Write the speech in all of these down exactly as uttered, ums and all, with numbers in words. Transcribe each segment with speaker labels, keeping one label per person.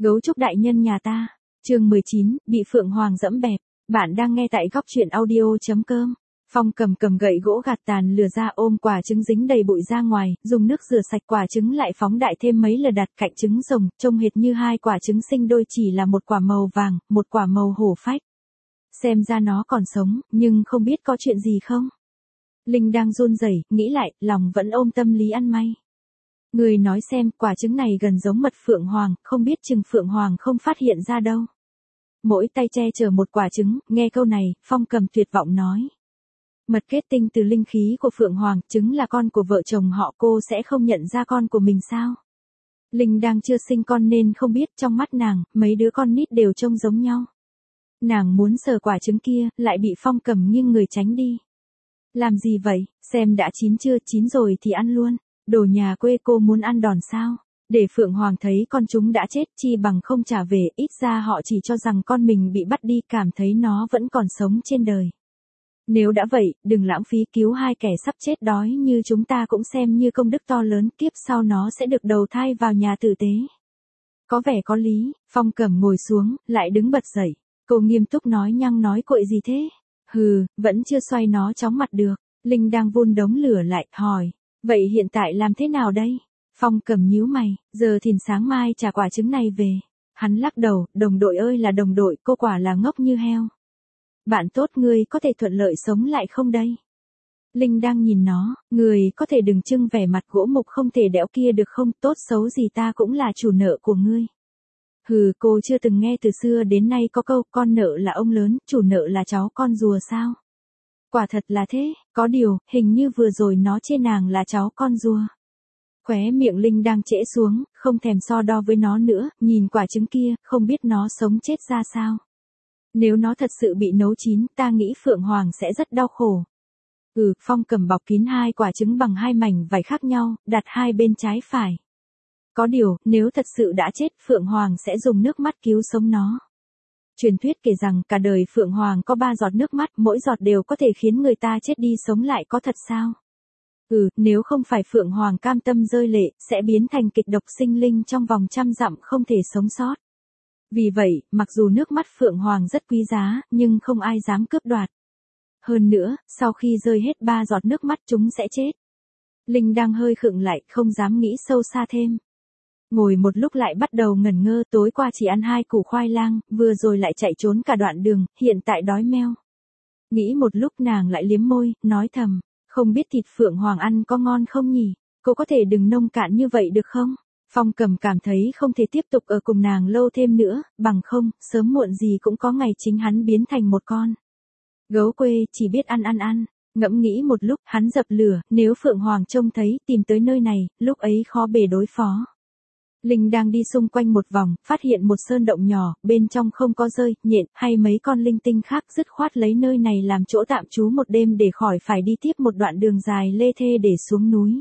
Speaker 1: Gấu trúc đại nhân nhà ta. Chương mười chín, bị Phượng Hoàng dẫm bẹp. Bạn đang nghe tại góc truyện audio.com. Phong cầm cầm gậy gỗ gạt tàn lửa ra, ôm quả trứng dính đầy bụi ra ngoài, dùng nước rửa sạch quả trứng lại phóng đại thêm mấy lần đặt cạnh trứng rồng, trông hệt như hai quả trứng sinh đôi, chỉ là một quả màu vàng, một quả màu hổ phách. Xem ra nó còn sống, nhưng không biết có chuyện gì không? Linh đang run rẩy, nghĩ lại, lòng vẫn ôm tâm lý ăn may. Người nói xem, quả trứng này gần giống mật Phượng Hoàng, không biết chừng Phượng Hoàng không phát hiện ra đâu. Mỗi tay che chở một quả trứng, nghe câu này, Phong cầm tuyệt vọng nói. Mật kết tinh từ linh khí của Phượng Hoàng, trứng là con của vợ chồng họ, cô sẽ không nhận ra con của mình sao? Linh đang chưa sinh con nên không biết, trong mắt nàng, mấy đứa con nít đều trông giống nhau. Nàng muốn sờ quả trứng kia, lại bị Phong cầm nghiêng người tránh đi. Làm gì vậy, xem đã chín chưa, chín rồi thì ăn luôn. Đồ nhà quê, cô muốn ăn đòn sao? Để Phượng Hoàng thấy con chúng đã chết, chi bằng không trả về, ít ra họ chỉ cho rằng con mình bị bắt đi, cảm thấy nó vẫn còn sống trên đời. Nếu đã vậy, đừng lãng phí, cứu hai kẻ sắp chết đói như chúng ta cũng xem như công đức to lớn, kiếp sau nó sẽ được đầu thai vào nhà tử tế. Có vẻ có lý. Phong cầm ngồi xuống, lại đứng bật dậy. Cô nghiêm túc nói, nhăng nói quậy gì thế? Hừ, vẫn chưa xoay nó chóng mặt được. Linh đang vun đống lửa lại, hỏi. Vậy hiện tại làm thế nào đây? Phong cầm nhíu mày, giờ thìn sáng mai trả quả trứng này về. Hắn lắc đầu, đồng đội ơi là đồng đội, cô quả là ngốc như heo. Bạn tốt, ngươi có thể thuận lợi sống lại không đây? Linh đang nhìn nó, người có thể đừng trưng vẻ mặt gỗ mục không thể đẽo kia được không, tốt xấu gì ta cũng là chủ nợ của ngươi. Hừ, cô chưa từng nghe từ xưa đến nay có câu con nợ là ông lớn, chủ nợ là cháu con rùa sao? Quả thật là thế, có điều, hình như vừa rồi nó chê nàng là cháu con rùa. Khóe miệng Linh đang trễ xuống, không thèm so đo với nó nữa, nhìn quả trứng kia, không biết nó sống chết ra sao. Nếu nó thật sự bị nấu chín, ta nghĩ Phượng Hoàng sẽ rất đau khổ. Ừ, Phong cầm bọc kín hai quả trứng bằng hai mảnh vải khác nhau, đặt hai bên trái phải. Có điều, nếu thật sự đã chết, Phượng Hoàng sẽ dùng nước mắt cứu sống nó. Truyền thuyết kể rằng cả đời Phượng Hoàng có ba giọt nước mắt, mỗi giọt đều có thể khiến người ta chết đi sống lại, có thật sao? Ừ, nếu không phải Phượng Hoàng cam tâm rơi lệ, sẽ biến thành kịch độc sinh linh trong vòng trăm dặm không thể sống sót. Vì vậy, mặc dù nước mắt Phượng Hoàng rất quý giá, nhưng không ai dám cướp đoạt. Hơn nữa, sau khi rơi hết ba giọt nước mắt chúng sẽ chết. Linh đang hơi khựng lại, không dám nghĩ sâu xa thêm. Ngồi một lúc lại bắt đầu ngẩn ngơ, tối qua chỉ ăn hai củ khoai lang, vừa rồi lại chạy trốn cả đoạn đường, hiện tại đói meo. Nghĩ một lúc nàng lại liếm môi, nói thầm, không biết thịt Phượng Hoàng ăn có ngon không nhỉ? Cô có thể đừng nông cạn như vậy được không? Phong cầm cảm thấy không thể tiếp tục ở cùng nàng lâu thêm nữa, bằng không, sớm muộn gì cũng có ngày chính hắn biến thành một con gấu quê, chỉ biết ăn ăn ăn. Ngẫm nghĩ một lúc, hắn dập lửa, nếu Phượng Hoàng trông thấy, tìm tới nơi này, lúc ấy khó bề đối phó. Linh đang đi xung quanh một vòng, phát hiện một sơn động nhỏ, bên trong không có rơi, nhện, hay mấy con linh tinh khác, dứt khoát lấy nơi này làm chỗ tạm trú một đêm để khỏi phải đi tiếp một đoạn đường dài lê thê để xuống núi.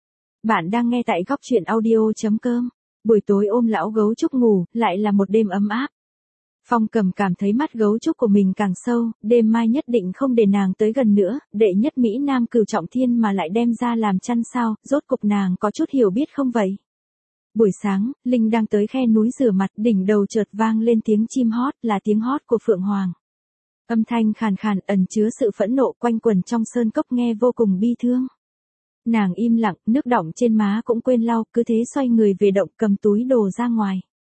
Speaker 1: Bạn đang nghe tại góc truyện audio.com. Buổi tối ôm lão gấu trúc ngủ, lại là một đêm ấm áp. Phong cầm cảm thấy mắt gấu trúc của mình càng sâu, đêm mai nhất định không để nàng tới gần nữa, đệ nhất Mỹ Nam cửu trọng thiên mà lại đem ra làm chăn sao, rốt cục nàng có chút hiểu biết không vậy? Buổi sáng, Linh đang tới khe núi rửa mặt, đỉnh đầu chợt vang lên tiếng chim hót, là tiếng hót của Phượng Hoàng. Âm thanh khàn khàn ẩn chứa sự phẫn nộ, quanh quẩn trong sơn cốc nghe vô cùng bi thương. Nàng im lặng, nước đọng trên má cũng quên lau, cứ thế xoay người về động, cầm túi đồ ra ngoài.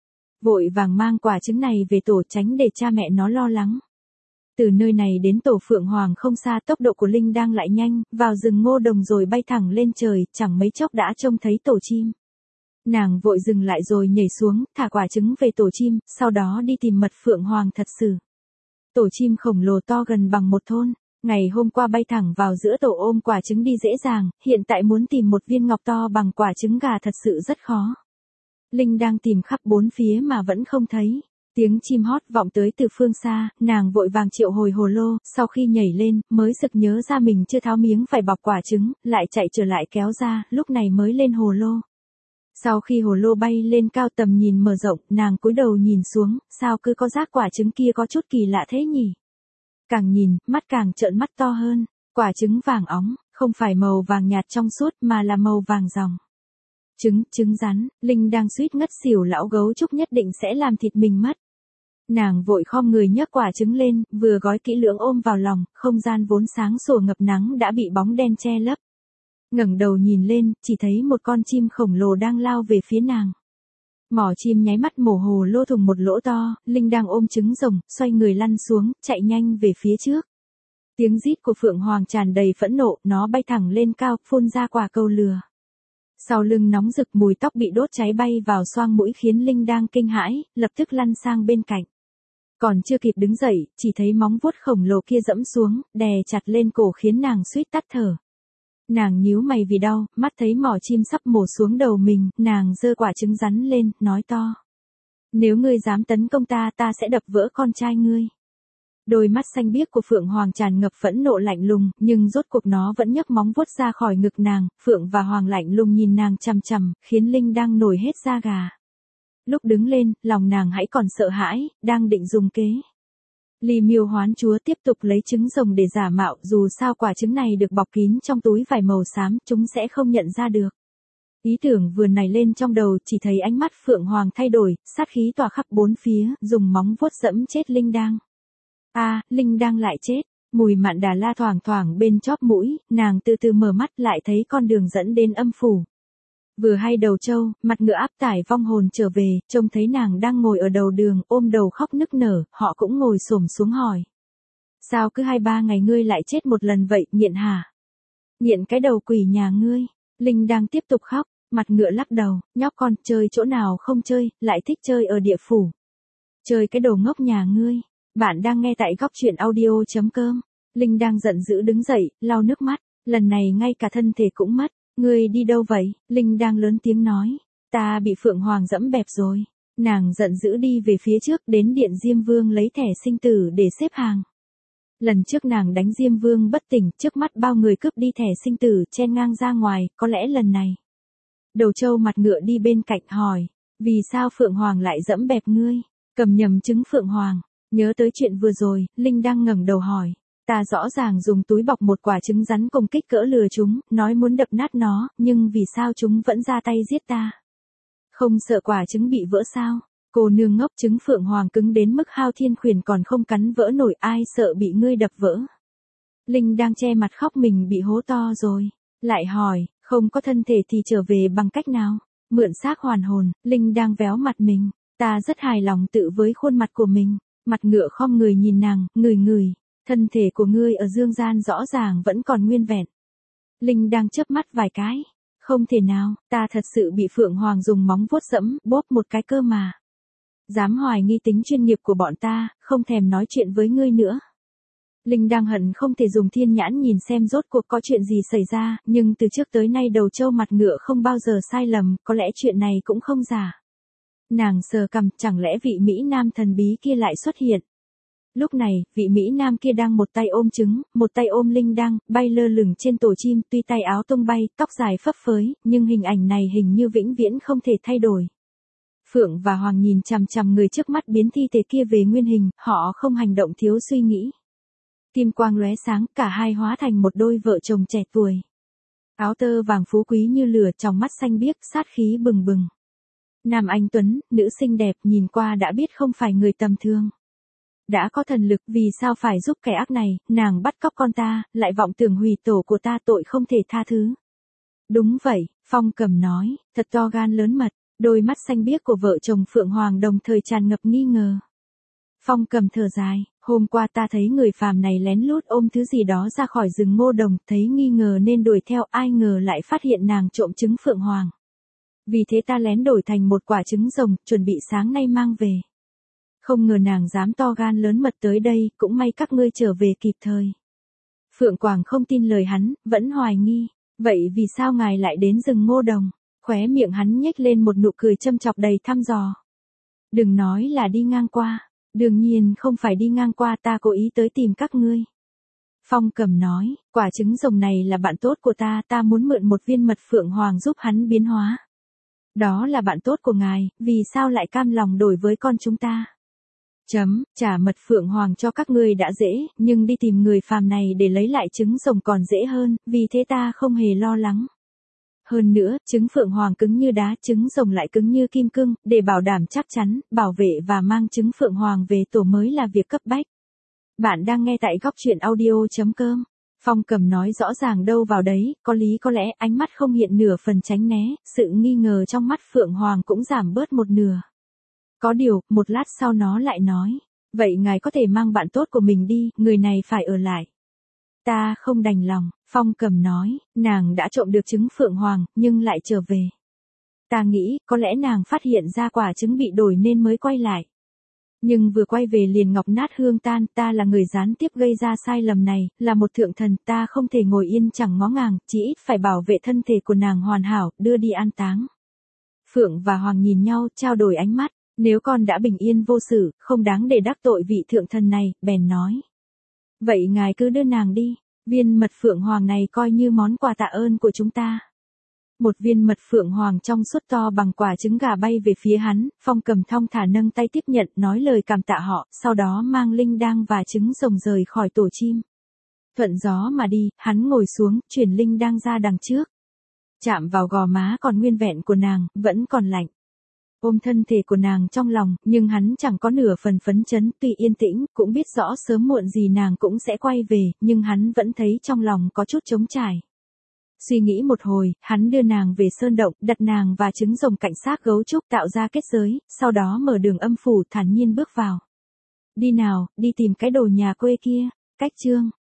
Speaker 1: Vội vàng mang quả trứng này về tổ, tránh để cha mẹ nó lo lắng. Từ nơi này đến tổ Phượng Hoàng không xa, tốc độ của Linh đang lại nhanh, vào rừng ngô đồng rồi bay thẳng lên trời, chẳng mấy chốc đã trông thấy tổ chim. Nàng vội dừng lại rồi nhảy xuống, thả quả trứng về tổ chim, sau đó đi tìm mật Phượng Hoàng thật sự. Tổ chim khổng lồ to gần bằng một thôn. Ngày hôm qua bay thẳng vào giữa tổ ôm quả trứng đi dễ dàng, hiện tại muốn tìm một viên ngọc to bằng quả trứng gà thật sự rất khó. Linh đang tìm khắp bốn phía mà vẫn không thấy. Tiếng chim hót vọng tới từ phương xa, nàng vội vàng triệu hồi hồ lô, sau khi nhảy lên, mới sực nhớ ra mình chưa tháo miếng phải bọc quả trứng, lại chạy trở lại kéo ra, lúc này mới lên hồ lô. Sau khi hồ lô bay lên cao, tầm nhìn mở rộng, nàng cúi đầu nhìn xuống, sao cứ có giác quả trứng kia có chút kỳ lạ thế nhỉ? Càng nhìn, mắt càng trợn mắt to hơn, quả trứng vàng óng, không phải màu vàng nhạt trong suốt mà là màu vàng ròng. Trứng, trứng rắn, Linh đang suýt ngất xỉu, lão gấu trúc nhất định sẽ làm thịt mình mất. Nàng vội khom người nhấc quả trứng lên, vừa gói kỹ lưỡng ôm vào lòng, không gian vốn sáng sủa ngập nắng đã bị bóng đen che lấp. Ngẩng đầu nhìn lên, chỉ thấy một con chim khổng lồ đang lao về phía nàng. Mỏ chim nháy mắt mổ hồ lô thủng một lỗ to, Linh đang ôm trứng rồng, xoay người lăn xuống, chạy nhanh về phía trước. Tiếng rít của Phượng Hoàng tràn đầy phẫn nộ, nó bay thẳng lên cao, phun ra quả cầu lửa. Sau lưng nóng rực, mùi tóc bị đốt cháy bay vào xoang mũi khiến Linh đang kinh hãi, lập tức lăn sang bên cạnh. Còn chưa kịp đứng dậy, chỉ thấy móng vuốt khổng lồ kia dẫm xuống, đè chặt lên cổ khiến nàng suýt tắt thở. Nàng nhíu mày vì đau, mắt thấy mỏ chim sắp mổ xuống đầu mình, nàng giơ quả trứng rắn lên, nói to. Nếu ngươi dám tấn công ta, ta sẽ đập vỡ con trai ngươi. Đôi mắt xanh biếc của Phượng Hoàng tràn ngập phẫn nộ lạnh lùng, nhưng rốt cuộc nó vẫn nhấc móng vuốt ra khỏi ngực nàng. Phượng và Hoàng lạnh lùng nhìn nàng chằm chằm, khiến Linh đang nổi hết da gà. Lúc đứng lên, lòng nàng hãy còn sợ hãi, đang định dùng kế. Ly Miêu Hoán Chúa tiếp tục lấy trứng rồng để giả mạo, dù sao quả trứng này được bọc kín trong túi vải màu xám, chúng sẽ không nhận ra được. Ý tưởng vừa nảy lên trong đầu, chỉ thấy ánh mắt Phượng Hoàng thay đổi, sát khí tỏa khắp bốn phía, dùng móng vuốt dẫm chết Linh đang. A, à, Linh đang lại chết, mùi mặn đà la thoảng thoảng bên chóp mũi, nàng từ từ mở mắt lại thấy con đường dẫn đến âm phủ. Vừa hay Đầu Châu, mặt ngựa áp tải vong hồn trở về, trông thấy nàng đang ngồi ở đầu đường, ôm đầu khóc nức nở, họ cũng ngồi xổm xuống hỏi. Sao cứ hai ba ngày ngươi lại chết một lần vậy, nghiện hả? Nghiện cái đầu quỷ nhà ngươi. Linh đang tiếp tục khóc, mặt ngựa lắc đầu, nhóc con, chơi chỗ nào không chơi, lại thích chơi ở địa phủ. Chơi cái đồ ngốc nhà ngươi. Bạn đang nghe tại góc truyện audio chấm com. Linh đang giận dữ đứng dậy, lau nước mắt, lần này ngay cả thân thể cũng mất. Ngươi đi đâu vậy? Linh đang lớn tiếng nói. Ta bị Phượng Hoàng dẫm bẹp rồi. Nàng giận dữ đi về phía trước, đến điện Diêm Vương lấy thẻ sinh tử để xếp hàng. Lần trước nàng đánh Diêm Vương bất tỉnh, trước mắt bao người cướp đi thẻ sinh tử, chen ngang ra ngoài, có lẽ lần này. Đầu Châu mặt ngựa đi bên cạnh hỏi, vì sao Phượng Hoàng lại dẫm bẹp ngươi? Cầm nhầm trứng Phượng Hoàng. Nhớ tới chuyện vừa rồi, Linh đang ngẩng đầu hỏi. Ta rõ ràng dùng túi bọc một quả trứng rắn công kích cỡ lừa chúng, nói muốn đập nát nó, nhưng vì sao chúng vẫn ra tay giết ta? Không sợ quả trứng bị vỡ sao? Cô nương ngốc, trứng Phượng Hoàng cứng đến mức hao thiên khuyển còn không cắn vỡ nổi, ai sợ bị ngươi đập vỡ? Linh đang che mặt khóc mình bị hố to rồi. Lại hỏi, không có thân thể thì trở về bằng cách nào? Mượn xác hoàn hồn, Linh đang véo mặt mình. Ta rất hài lòng tự với khuôn mặt của mình. Mặt ngựa khom người nhìn nàng, ngửi ngửi. Thân thể của ngươi ở dương gian rõ ràng vẫn còn nguyên vẹn. Linh đang chớp mắt vài cái. Không thể nào, ta thật sự bị Phượng Hoàng dùng móng vuốt dẫm, bóp một cái cơ mà. Dám hoài nghi tính chuyên nghiệp của bọn ta, không thèm nói chuyện với ngươi nữa. Linh đang hận không thể dùng thiên nhãn nhìn xem rốt cuộc có chuyện gì xảy ra, nhưng từ trước tới nay Đầu Châu mặt ngựa không bao giờ sai lầm, có lẽ chuyện này cũng không giả. Nàng sờ cằm, chẳng lẽ vị Mỹ Nam thần bí kia lại xuất hiện. Lúc này, vị Mỹ Nam kia đang một tay ôm trứng, một tay ôm Linh đang, bay lơ lửng trên tổ chim, tuy tay áo tung bay, tóc dài phấp phới, nhưng hình ảnh này hình như vĩnh viễn không thể thay đổi. Phượng và Hoàng nhìn chằm chằm người trước mắt biến thi thể kia về nguyên hình, họ không hành động thiếu suy nghĩ. Kim quang lóe sáng, cả hai hóa thành một đôi vợ chồng trẻ tuổi. Áo tơ vàng phú quý như lửa, trong mắt xanh biếc, sát khí bừng bừng. Nam anh tuấn, nữ xinh đẹp, nhìn qua đã biết không phải người tầm thường. Đã có thần lực, vì sao phải giúp kẻ ác này? Nàng bắt cóc con ta, lại vọng tưởng hủy tổ của ta, tội không thể tha thứ. Đúng vậy, Phong Cầm nói, thật to gan lớn mật. Đôi mắt xanh biếc của vợ chồng Phượng Hoàng đồng thời tràn ngập nghi ngờ. Phong Cầm thở dài, hôm qua ta thấy người phàm này lén lút ôm thứ gì đó ra khỏi rừng ngô đồng, thấy nghi ngờ nên đuổi theo, ai ngờ lại phát hiện nàng trộm trứng Phượng Hoàng. Vì thế ta lén đổi thành một quả trứng rồng, chuẩn bị sáng nay mang về. Không ngờ nàng dám to gan lớn mật tới đây, cũng may các ngươi trở về kịp thời. Phượng Quảng không tin lời hắn, vẫn hoài nghi, vậy vì sao ngài lại đến rừng ngô đồng? Khóe miệng hắn nhếch lên một nụ cười châm chọc đầy thăm dò. Đừng nói là đi ngang qua, đương nhiên không phải đi ngang qua, ta cố ý tới tìm các ngươi. Phong Cầm nói, quả trứng rồng này là bạn tốt của ta, ta muốn mượn một viên mật Phượng Hoàng giúp hắn biến hóa. Đó là bạn tốt của ngài, vì sao lại cam lòng đổi với con chúng ta? Chấm, trả mật Phượng Hoàng cho các ngươi đã dễ, nhưng đi tìm người phàm này để lấy lại trứng rồng còn dễ hơn, vì thế ta không hề lo lắng. Hơn nữa, trứng phượng hoàng cứng như đá, trứng rồng lại cứng như kim cương, để bảo đảm chắc chắn, bảo vệ và mang trứng phượng hoàng về tổ mới là việc cấp bách. Bạn đang nghe tại góc chuyện audio.com. Phong Cầm nói rõ ràng đâu vào đấy, có lý có lẽ, ánh mắt không hiện nửa phần tránh né, sự nghi ngờ trong mắt Phượng Hoàng cũng giảm bớt một nửa. Có điều, một lát sau nó lại nói, vậy ngài có thể mang bạn tốt của mình đi, người này phải ở lại. Ta không đành lòng, Phong Cầm nói, nàng đã trộm được trứng Phượng Hoàng, nhưng lại trở về. Ta nghĩ, có lẽ nàng phát hiện ra quả trứng bị đổi nên mới quay lại. Nhưng vừa quay về liền ngọc nát hương tan, ta là người gián tiếp gây ra sai lầm này, là một thượng thần, ta không thể ngồi yên chẳng ngó ngàng, chỉ ít phải bảo vệ thân thể của nàng hoàn hảo, đưa đi an táng. Phượng và Hoàng nhìn nhau, trao đổi ánh mắt, nếu con đã bình yên vô sự, không đáng để đắc tội vị thượng thần này, bèn nói. Vậy ngài cứ đưa nàng đi, viên mật Phượng Hoàng này coi như món quà tạ ơn của chúng ta. Một viên mật phượng hoàng trong suốt to bằng quả trứng gà bay về phía hắn, Phong Cầm thong thả nâng tay tiếp nhận, nói lời cảm tạ họ, sau đó mang linh đăng và trứng rồng rời khỏi tổ chim. Thuận gió mà đi, hắn ngồi xuống, chuyển linh đăng ra đằng trước. Chạm vào gò má còn nguyên vẹn của nàng, vẫn còn lạnh. Ôm thân thể của nàng trong lòng, nhưng hắn chẳng có nửa phần phấn chấn, tuy yên tĩnh, cũng biết rõ sớm muộn gì nàng cũng sẽ quay về, nhưng hắn vẫn thấy trong lòng có chút trống trải. Suy nghĩ một hồi, hắn đưa nàng về sơn động, đặt nàng và trứng rồng cạnh xác gấu trúc tạo ra kết giới, sau đó mở đường âm phủ thản nhiên bước vào. Đi nào, đi tìm cái đồ nhà quê kia. Cách chương